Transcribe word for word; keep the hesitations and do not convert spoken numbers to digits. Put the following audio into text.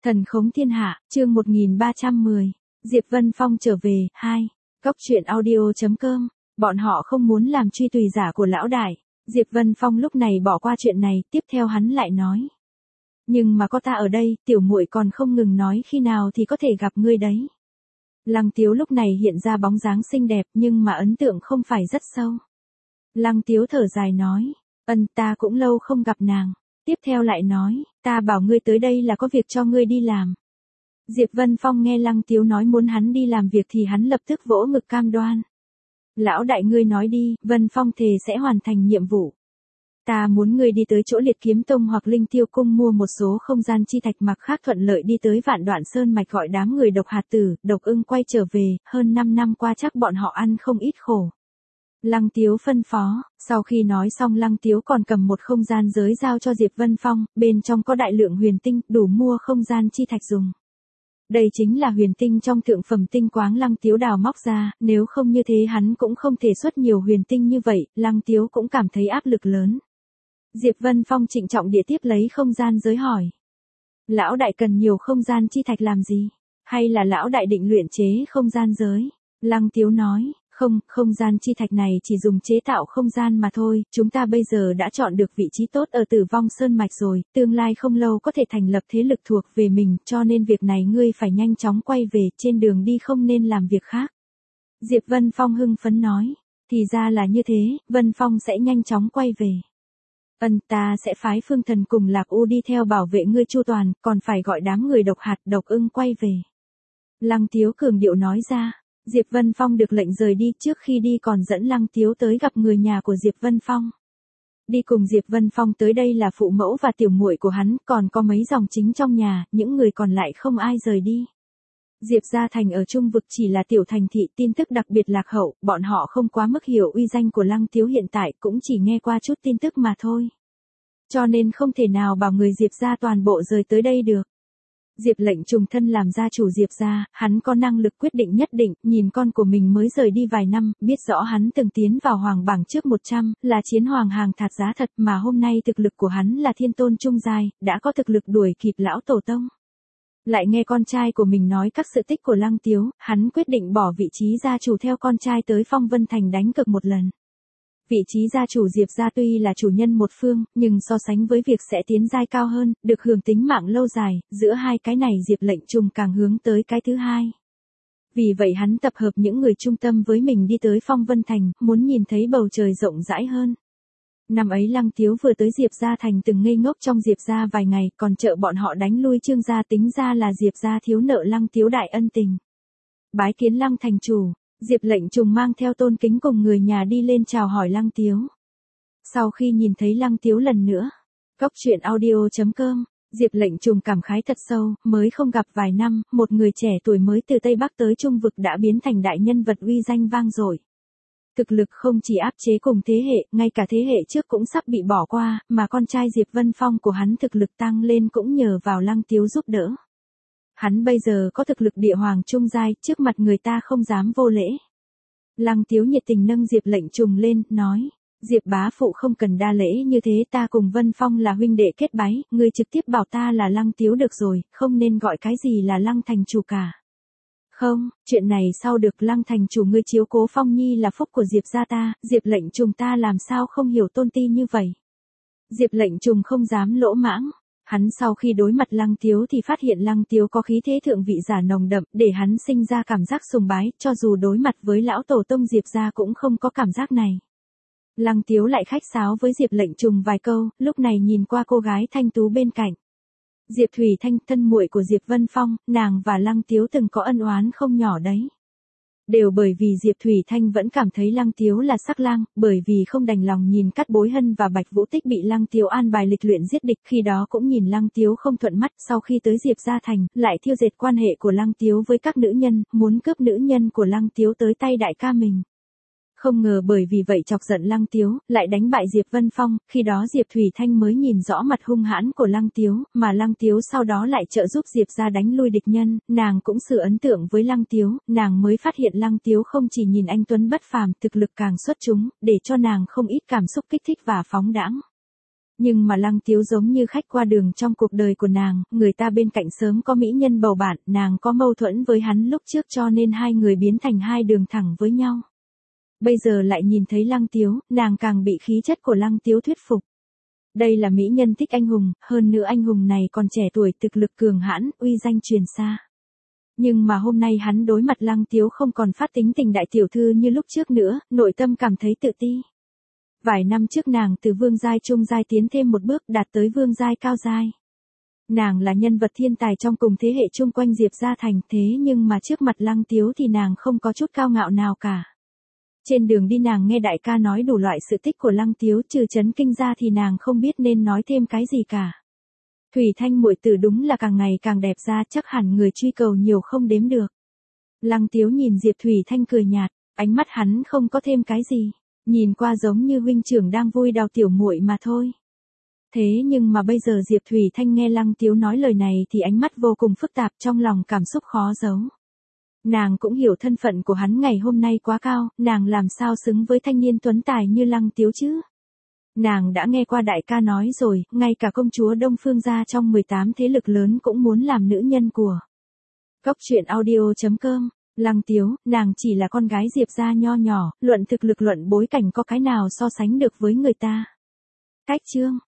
Thần khống thiên hạ, chương một nghìn ba trăm mười. Diệp Vân Phong trở về, hai. Cốc truyện audio chấm com. Bọn họ không muốn làm truy tùy giả của lão đại. Diệp Vân Phong lúc này bỏ qua chuyện này, tiếp theo hắn lại nói. Nhưng mà có ta ở đây, tiểu muội còn không ngừng nói khi nào thì có thể gặp ngươi đấy. Lăng Tiếu lúc này hiện ra bóng dáng xinh đẹp nhưng mà ấn tượng không phải rất sâu. Lăng Tiếu thở dài nói, ân ta cũng lâu không gặp nàng. Tiếp theo lại nói, ta bảo ngươi tới đây là có việc cho ngươi đi làm. Diệp Vân Phong nghe Lăng Tiếu nói muốn hắn đi làm việc thì hắn lập tức vỗ ngực cam đoan. Lão đại ngươi nói đi, Vân Phong thề sẽ hoàn thành nhiệm vụ. Ta muốn ngươi đi tới chỗ Liệt Kiếm Tông hoặc Linh Tiêu Cung mua một số không gian chi thạch mặc khác thuận lợi đi tới Vạn Đoạn Sơn mạch gọi đám người độc hạt tử, độc ưng quay trở về, hơn năm năm qua chắc bọn họ ăn không ít khổ. Lăng Tiếu phân phó, sau khi nói xong Lăng Tiếu còn cầm một không gian giới giao cho Diệp Vân Phong, bên trong có đại lượng huyền tinh, đủ mua không gian chi thạch dùng. Đây chính là huyền tinh trong thượng phẩm tinh quáng Lăng Tiếu đào móc ra, nếu không như thế hắn cũng không thể xuất nhiều huyền tinh như vậy, Lăng Tiếu cũng cảm thấy áp lực lớn. Diệp Vân Phong trịnh trọng địa tiếp lấy không gian giới hỏi. Lão đại cần nhiều không gian chi thạch làm gì? Hay là lão đại định luyện chế không gian giới? Lăng Tiếu nói. Không, không gian chi thạch này chỉ dùng chế tạo không gian mà thôi, chúng ta bây giờ đã chọn được vị trí tốt ở Tử Vong Sơn Mạch rồi, tương lai không lâu có thể thành lập thế lực thuộc về mình, cho nên việc này ngươi phải nhanh chóng quay về, trên đường đi không nên làm việc khác. Diệp Vân Phong hưng phấn nói, thì ra là như thế, Vân Phong sẽ nhanh chóng quay về. Ân ta sẽ phái Phương Thần cùng Lạc U đi theo bảo vệ ngươi chu toàn, còn phải gọi đám người độc hạt độc ưng quay về. Lăng Tiếu cường điệu nói ra. Diệp Vân Phong được lệnh rời đi, trước khi đi còn dẫn Lăng Tiếu tới gặp người nhà của Diệp Vân Phong. Đi cùng Diệp Vân Phong tới đây là phụ mẫu và tiểu muội của hắn, còn có mấy dòng chính trong nhà, những người còn lại không ai rời đi. Diệp Gia Thành ở Trung Vực chỉ là tiểu thành thị, tin tức đặc biệt lạc hậu, bọn họ không quá mức hiểu uy danh của Lăng Tiếu hiện tại, cũng chỉ nghe qua chút tin tức mà thôi. Cho nên không thể nào bảo người Diệp Gia toàn bộ rời tới đây được. Diệp Lệnh trùng thân làm gia chủ Diệp gia, hắn có năng lực quyết định nhất định, nhìn con của mình mới rời đi vài năm, biết rõ hắn từng tiến vào hoàng bảng trước một trăm, là chiến hoàng hàng thạt giá thật mà hôm nay thực lực của hắn là thiên tôn trung giai, đã có thực lực đuổi kịp lão tổ tông. Lại nghe con trai của mình nói các sự tích của Lăng Tiếu, hắn quyết định bỏ vị trí gia chủ theo con trai tới Phong Vân Thành đánh cược một lần. Vị trí gia chủ Diệp gia tuy là chủ nhân một phương, nhưng so sánh với việc sẽ tiến giai cao hơn, được hưởng tính mạng lâu dài, giữa hai cái này Diệp Lệnh trùng càng hướng tới cái thứ hai. Vì vậy hắn tập hợp những người trung tâm với mình đi tới Phong Vân Thành, muốn nhìn thấy bầu trời rộng rãi hơn. Năm ấy Lăng Tiếu vừa tới Diệp gia thành từng ngây ngốc trong Diệp gia vài ngày, còn trợ bọn họ đánh lui Trương gia, tính ra là Diệp gia thiếu nợ Lăng Tiếu đại ân tình. Bái kiến Lăng thành chủ. Diệp Lệnh trùng mang theo tôn kính cùng người nhà đi lên chào hỏi Lăng Tiếu. Sau khi nhìn thấy Lăng Tiếu lần nữa, cốc truyện audio chấm com, Diệp Lệnh trùng cảm khái thật sâu, mới không gặp vài năm, một người trẻ tuổi mới từ Tây Bắc tới Trung Vực đã biến thành đại nhân vật uy danh vang dội. Thực lực không chỉ áp chế cùng thế hệ, ngay cả thế hệ trước cũng sắp bị bỏ qua, mà con trai Diệp Vân Phong của hắn thực lực tăng lên cũng nhờ vào Lăng Tiếu giúp đỡ. Hắn bây giờ có thực lực địa hoàng trung giai, trước mặt người ta không dám vô lễ. Lăng Tiếu nhiệt tình nâng Diệp Lệnh trùng lên, nói, Diệp bá phụ không cần đa lễ như thế, ta cùng Vân Phong là huynh đệ kết bái, ngươi trực tiếp bảo ta là Lăng Tiếu được rồi, không nên gọi cái gì là Lăng thành chủ cả. Không, chuyện này sau được Lăng thành chủ ngươi chiếu cố Phong Nhi là phúc của Diệp gia ta, Diệp Lệnh trùng ta làm sao không hiểu tôn ti như vậy. Diệp Lệnh trùng không dám lỗ mãng. Hắn sau khi đối mặt Lăng Tiếu thì phát hiện Lăng Tiếu có khí thế thượng vị giả nồng đậm, để hắn sinh ra cảm giác sùng bái, cho dù đối mặt với lão tổ tông Diệp gia cũng không có cảm giác này. Lăng Tiếu lại khách sáo với Diệp Lệnh trùng vài câu, lúc này nhìn qua cô gái thanh tú bên cạnh. Diệp Thủy Thanh, thân muội của Diệp Vân Phong, nàng và Lăng Tiếu từng có ân oán không nhỏ đấy. Đều bởi vì Diệp Thủy Thanh vẫn cảm thấy Lăng Tiếu là sắc lang, bởi vì không đành lòng nhìn Cát Bối Hân và Bạch Vũ Tích bị Lăng Tiếu an bài lịch luyện giết địch, khi đó cũng nhìn Lăng Tiếu không thuận mắt, sau khi tới Diệp gia thành, lại thiêu dệt quan hệ của Lăng Tiếu với các nữ nhân, muốn cướp nữ nhân của Lăng Tiếu tới tay đại ca mình. Không ngờ bởi vì vậy chọc giận Lăng Tiếu, lại đánh bại Diệp Vân Phong, khi đó Diệp Thủy Thanh mới nhìn rõ mặt hung hãn của Lăng Tiếu, mà Lăng Tiếu sau đó lại trợ giúp Diệp gia đánh lui địch nhân, nàng cũng sự ấn tượng với Lăng Tiếu, nàng mới phát hiện Lăng Tiếu không chỉ nhìn anh tuấn bất phàm, thực lực càng xuất chúng, để cho nàng không ít cảm xúc kích thích và phóng đãng. Nhưng mà Lăng Tiếu giống như khách qua đường trong cuộc đời của nàng, người ta bên cạnh sớm có mỹ nhân bầu bạn, nàng có mâu thuẫn với hắn lúc trước cho nên hai người biến thành hai đường thẳng với nhau. Bây giờ lại nhìn thấy Lăng Tiếu, nàng càng bị khí chất của Lăng Tiếu thuyết phục. Đây là mỹ nhân thích anh hùng, hơn nữa anh hùng này còn trẻ tuổi, thực lực cường hãn, uy danh truyền xa. Nhưng mà hôm nay hắn đối mặt Lăng Tiếu không còn phát tính tình đại tiểu thư như lúc trước nữa, nội tâm cảm thấy tự ti. Vài năm trước nàng từ vương giai trung giai tiến thêm một bước đạt tới vương giai cao giai. Nàng là nhân vật thiên tài trong cùng thế hệ chung quanh Diệp gia thành, thế nhưng mà trước mặt Lăng Tiếu thì nàng không có chút cao ngạo nào cả. Trên đường đi nàng nghe đại ca nói đủ loại sự tích của Lăng Tiếu, trừ chấn kinh ra thì nàng không biết nên nói thêm cái gì cả. Thủy Thanh muội tử đúng là càng ngày càng đẹp ra, chắc hẳn người truy cầu nhiều không đếm được. Lăng Tiếu nhìn Diệp Thủy Thanh cười nhạt, ánh mắt hắn không có thêm cái gì, nhìn qua giống như huynh trưởng đang vui đào tiểu muội mà thôi. Thế nhưng mà bây giờ Diệp Thủy Thanh nghe Lăng Tiếu nói lời này thì ánh mắt vô cùng phức tạp, trong lòng cảm xúc khó giấu. Nàng cũng hiểu thân phận của hắn ngày hôm nay quá cao, nàng làm sao xứng với thanh niên tuấn tài như Lăng Tiếu chứ? Nàng đã nghe qua đại ca nói rồi, ngay cả công chúa Đông Phương gia trong mười tám thế lực lớn cũng muốn làm nữ nhân của. Cốc truyện audio chấm com, Lăng Tiếu, nàng chỉ là con gái Diệp gia nho nhỏ, luận thực lực luận bối cảnh có cái nào so sánh được với người ta. Cách chương